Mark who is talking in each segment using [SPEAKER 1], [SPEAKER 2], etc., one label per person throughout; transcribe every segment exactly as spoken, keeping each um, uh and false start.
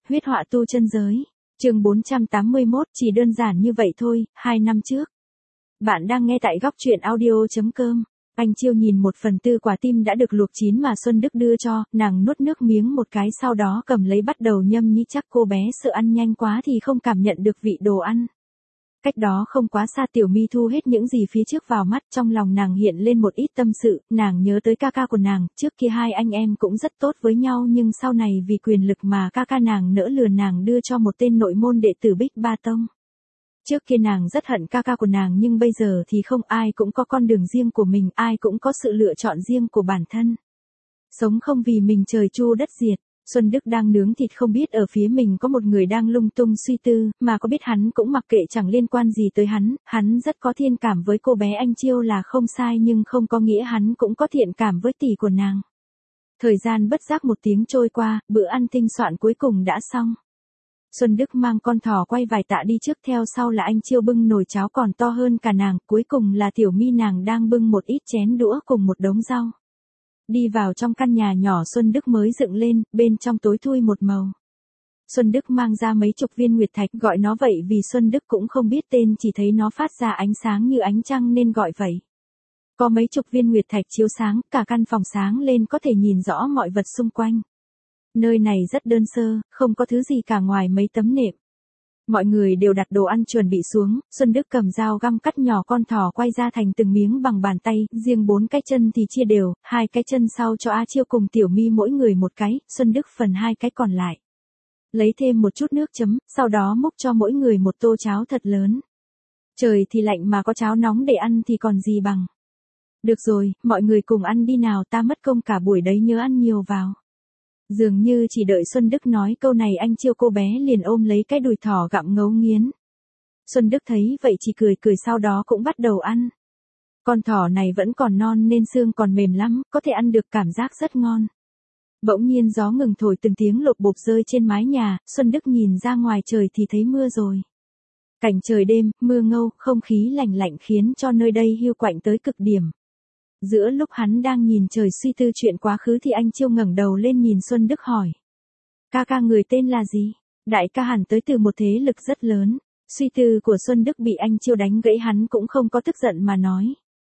[SPEAKER 1] huyết họa tu chân giới. Chương bốn trăm tám mươi mốt, chỉ đơn giản như vậy thôi, hai năm trước. Bạn đang nghe tại góc truyện audio chấm com. Anh Chiêu nhìn một phần tư quả tim đã được luộc chín mà Xuân Đức đưa cho, nàng nuốt nước miếng một cái sau đó cầm lấy bắt đầu nhâm nhi, chắc cô bé sợ ăn nhanh quá thì không cảm nhận được vị đồ ăn. Cách đó không quá xa Tiểu My thu hết những gì phía trước vào mắt, trong lòng nàng hiện lên một ít tâm sự, nàng nhớ tới ca ca của nàng, trước kia hai anh em cũng rất tốt với nhau nhưng sau này vì quyền lực mà ca ca nàng nỡ lừa nàng đưa cho một tên nội môn đệ tử Bích Ba Tông. Trước kia nàng rất hận ca ca của nàng nhưng bây giờ thì không, ai cũng có con đường riêng của mình, ai cũng có sự lựa chọn riêng của bản thân. Sống không vì mình trời chu đất diệt. Xuân Đức đang nướng thịt không biết ở phía mình có một người đang lung tung suy tư, mà có biết hắn cũng mặc kệ chẳng liên quan gì tới hắn, hắn rất có thiện cảm với cô bé Anh Chiêu là không sai nhưng không có nghĩa hắn cũng có thiện cảm với tỷ của nàng. Thời gian bất giác một tiếng trôi qua, bữa ăn tinh soạn cuối cùng đã xong. Xuân Đức mang con thỏ quay vài tạ đi trước, theo sau là Anh Chiêu bưng nồi cháo còn to hơn cả nàng, cuối cùng là Tiểu My nàng đang bưng một ít chén đũa cùng một đống rau. Đi vào trong căn nhà nhỏ Xuân Đức mới dựng lên, bên trong tối thui một màu. Xuân Đức mang ra mấy chục viên nguyệt thạch, gọi nó vậy vì Xuân Đức cũng không biết tên, chỉ thấy nó phát ra ánh sáng như ánh trăng nên gọi vậy. Có mấy chục viên nguyệt thạch chiếu sáng, cả căn phòng sáng lên có thể nhìn rõ mọi vật xung quanh. Nơi này rất đơn sơ, không có thứ gì cả ngoài mấy tấm nệm. Mọi người đều đặt đồ ăn chuẩn bị xuống, Xuân Đức cầm dao găm cắt nhỏ con thỏ quay ra thành từng miếng bằng bàn tay, riêng bốn cái chân thì chia đều, hai cái chân sau cho A Chiêu cùng Tiểu My mỗi người một cái, Xuân Đức phần hai cái còn lại. Lấy thêm một chút nước chấm, sau đó múc cho mỗi người một tô cháo thật lớn. Trời thì lạnh mà có cháo nóng để ăn thì còn gì bằng. Được rồi, mọi người cùng ăn đi nào, ta mất công cả buổi đấy, nhớ ăn nhiều vào. Dường như chỉ đợi Xuân Đức nói câu này Anh Chiêu cô bé liền ôm lấy cái đùi thỏ gặm ngấu nghiến. Xuân Đức thấy vậy chỉ cười cười sau đó cũng bắt đầu ăn. Con thỏ này vẫn còn non nên xương còn mềm lắm, có thể ăn được, cảm giác rất ngon. Bỗng nhiên gió ngừng thổi, từng tiếng lộp bộp rơi trên mái nhà, Xuân Đức nhìn ra ngoài trời thì thấy mưa rồi. Cảnh trời đêm, mưa ngâu, không khí lạnh lạnh khiến cho nơi đây hiu quạnh tới cực điểm. Giữa lúc hắn đang nhìn trời suy tư chuyện quá khứ thì Anh Chiêu ngẩng đầu lên nhìn Xuân Đức hỏi. Ca ca người tên là gì? Đại ca hẳn tới từ một thế lực rất lớn. Suy tư của Xuân Đức bị Anh Chiêu đánh gãy, hắn cũng không có tức giận mà nói.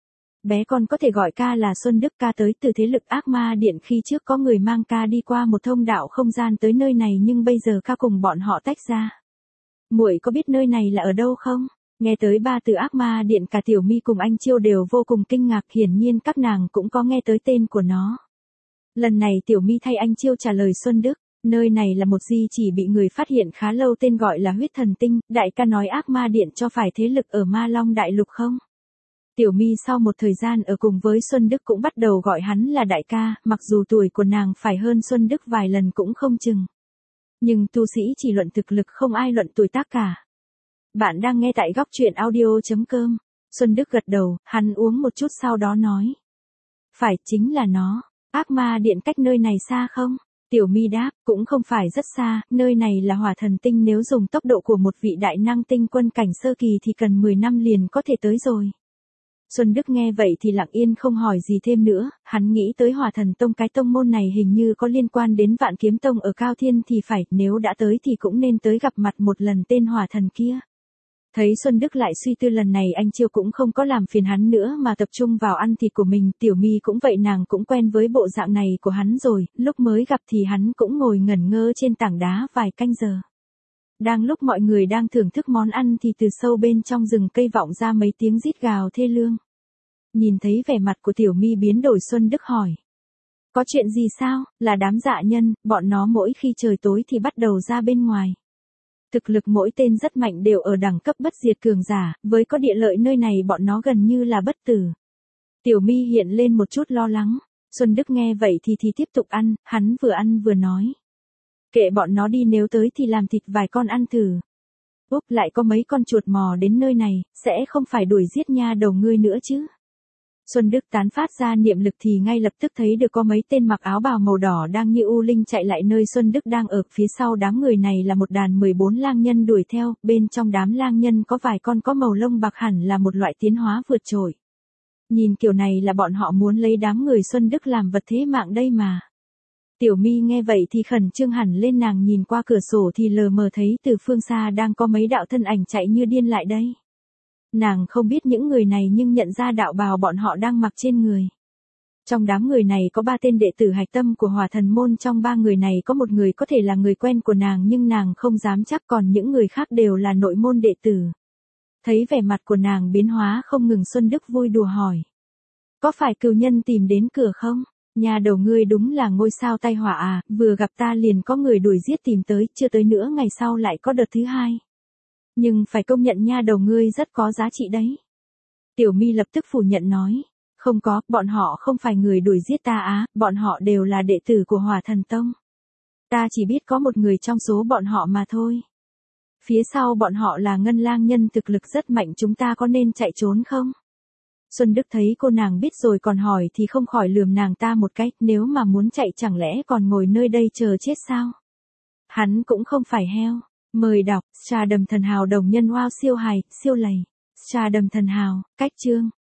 [SPEAKER 1] Bé con có thể gọi ca là Xuân Đức, ca tới từ thế lực Ác Ma Điện, khi trước có người mang ca đi qua một thông đạo không gian tới nơi này nhưng bây giờ ca cùng bọn họ tách ra. Muội có biết nơi này là ở đâu không? Nghe tới ba từ Ác Ma Điện, cả Tiểu My cùng Anh Chiêu đều vô cùng kinh ngạc, hiển nhiên các nàng cũng có nghe tới tên của nó. Lần này Tiểu My thay Anh Chiêu trả lời Xuân Đức, nơi này là một di chỉ bị người phát hiện khá lâu, tên gọi là Huyết Thần Tinh, đại ca nói Ác Ma Điện cho phải thế lực ở Ma Long Đại Lục không? Tiểu My sau một thời gian ở cùng với Xuân Đức cũng bắt đầu gọi hắn là đại ca, mặc dù tuổi của nàng phải hơn Xuân Đức vài lần cũng không chừng. Nhưng tu sĩ chỉ luận thực lực, không ai luận tuổi tác cả. Bạn đang nghe tại góc truyện audio chấm com. Xuân Đức gật đầu, hắn uống một chút sau đó nói. Phải, chính là nó. Ác Ma Điện cách nơi này xa không? Tiểu My đáp, cũng không phải rất xa, nơi này là Hỏa Thần Tinh, nếu dùng tốc độ của một vị đại năng tinh quân cảnh sơ kỳ thì cần mười năm liền có thể tới rồi. Xuân Đức nghe vậy thì lặng yên không hỏi gì thêm nữa, hắn nghĩ tới Hỏa Thần Tông, cái tông môn này hình như có liên quan đến Vạn Kiếm Tông ở Cao Thiên thì phải, nếu đã tới thì cũng nên tới gặp mặt một lần tên Hỏa Thần kia. Thấy Xuân Đức lại suy tư, lần này Anh Chiêu cũng không có làm phiền hắn nữa mà tập trung vào ăn thịt của mình, Tiểu My cũng vậy, nàng cũng quen với bộ dạng này của hắn rồi, lúc mới gặp thì hắn cũng ngồi ngẩn ngơ trên tảng đá vài canh giờ. Đang lúc mọi người đang thưởng thức món ăn thì từ sâu bên trong rừng cây vọng ra mấy tiếng rít gào thê lương. Nhìn thấy vẻ mặt của Tiểu My biến đổi, Xuân Đức hỏi. Có chuyện gì sao? Là đám dạ nhân, bọn nó mỗi khi trời tối thì bắt đầu ra bên ngoài. Thực lực mỗi tên rất mạnh, đều ở đẳng cấp bất diệt cường giả, với có địa lợi nơi này bọn nó gần như là bất tử. Tiểu My hiện lên một chút lo lắng. Xuân Đức nghe vậy thì thì tiếp tục ăn, hắn vừa ăn vừa nói. Kệ bọn nó đi, nếu tới thì làm thịt vài con ăn thử. Úp, lại có mấy con chuột mò đến nơi này, sẽ không phải đuổi giết nha đầu ngươi nữa chứ? Xuân Đức tán phát ra niệm lực thì ngay lập tức thấy được có mấy tên mặc áo bào màu đỏ đang như u linh chạy lại nơi Xuân Đức đang ở, phía sau đám người này là một đàn mười bốn lang nhân đuổi theo, bên trong đám lang nhân có vài con có màu lông bạc, hẳn là một loại tiến hóa vượt trội. Nhìn kiểu này là bọn họ muốn lấy đám người Xuân Đức làm vật thế mạng đây mà. Tiểu My nghe vậy thì khẩn trương hẳn lên, nàng nhìn qua cửa sổ thì lờ mờ thấy từ phương xa đang có mấy đạo thân ảnh chạy như điên lại đây. Nàng không biết những người này nhưng nhận ra đạo bào bọn họ đang mặc trên người. Trong đám người này có ba tên đệ tử hạch tâm của Hỏa Thần môn, trong ba người này có một người có thể là người quen của nàng nhưng nàng không dám chắc, còn những người khác đều là nội môn đệ tử. Thấy vẻ mặt của nàng biến hóa không ngừng, Xuân Đức vui đùa hỏi. Có phải cừu nhân tìm đến cửa không? Nhà đầu ngươi đúng là ngôi sao tai họa à, vừa gặp ta liền có người đuổi giết tìm tới, chưa tới nữa ngày sau lại có đợt thứ hai. Nhưng phải công nhận nha đầu ngươi rất có giá trị đấy. Tiểu My lập tức phủ nhận nói. Không có, bọn họ không phải người đuổi giết ta á, bọn họ đều là đệ tử của Hỏa Thần Tông. Ta chỉ biết có một người trong số bọn họ mà thôi. Phía sau bọn họ là Ngân Lang nhân thực lực rất mạnh, chúng ta có nên chạy trốn không? Xuân Đức thấy cô nàng biết rồi còn hỏi thì không khỏi lườm nàng ta một cái, nếu mà muốn chạy chẳng lẽ còn ngồi nơi đây chờ chết sao? Hắn cũng không phải heo. Mời đọc, Trà Đầm Thần Hào đồng nhân wow siêu hài, siêu lầy. Trà Đầm Thần Hào, cách chương.